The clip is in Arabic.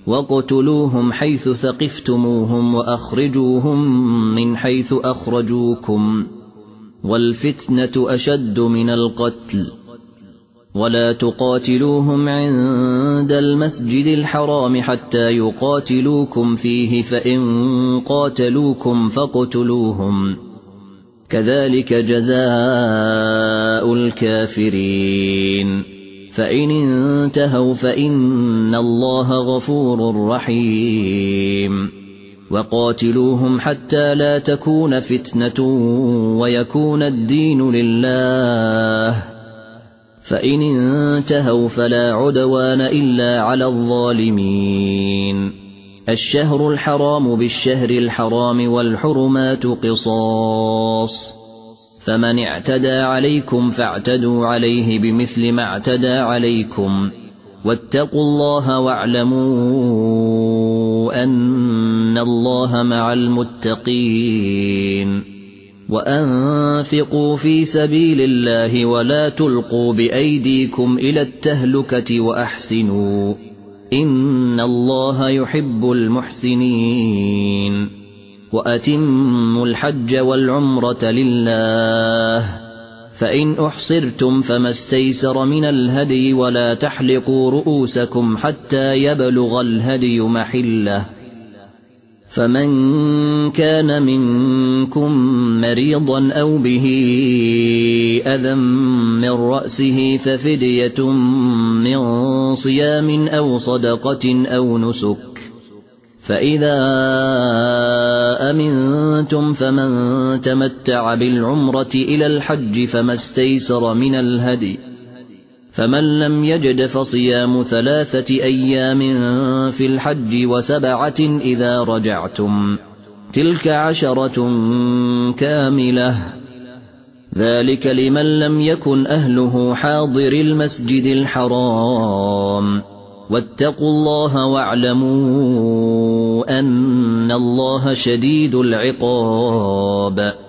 وَاقْتُلُوهُمْ حَيْثُ ثَقِفْتُمُوهُمْ وَأَخْرِجُوهُمْ مِنْ حَيْثُ أَخْرَجُوكُمْ وَالْفِتْنَةُ أَشَدُّ مِنَ الْقَتْلِ وَلَا تُقَاتِلُوهُمْ عِندَ الْمَسْجِدِ الْحَرَامِ حَتَّى يُقَاتِلُوكُمْ فِيهِ فَإِن قَاتَلُوكُمْ فَاقْتُلُوهُمْ كَذَلِكَ جَزَاءُ الْكَافِرِينَ فَإِنِ انتهوا فَإِنَّ اللَّهَ غَفُورٌ رَّحِيمٌ وَقَاتِلُوهُمْ حَتَّى لَا تَكُونَ فِتْنَةٌ وَيَكُونَ الدِّينُ لِلَّهِ فَإِنِ انتهوا فَلَا عُدْوَانَ إِلَّا عَلَى الظَّالِمِينَ الشهر الحرام بالشهر الحرام والحرمات قصاص فمن اعتدى عليكم فاعتدوا عليه بمثل ما اعتدى عليكم واتقوا الله واعلموا أن الله مع المتقين وأنفقوا في سبيل الله ولا تلقوا بأيديكم إلى التهلكة وأحسنوا إن الله يحب المحسنين وأتموا الحج والعمرة لله فإن أحصرتم فما استيسر من الهدي ولا تحلقوا رؤوسكم حتى يبلغ الهدي محله فمن كان منكم مريضا أو به أذى من رأسه ففدية من صيام أو صدقة أو نسك فإذا أمنتم فمن تمتع بالعمرة إلى الحج فما استيسر من الهدي فمن لم يجد فصيام 3 أيام في الحج و7 إذا رجعتم تلك 10 كاملة ذلك لمن لم يكن أهله حاضر المسجد الحرام واتقوا الله واعلموا أن الله شديد العقاب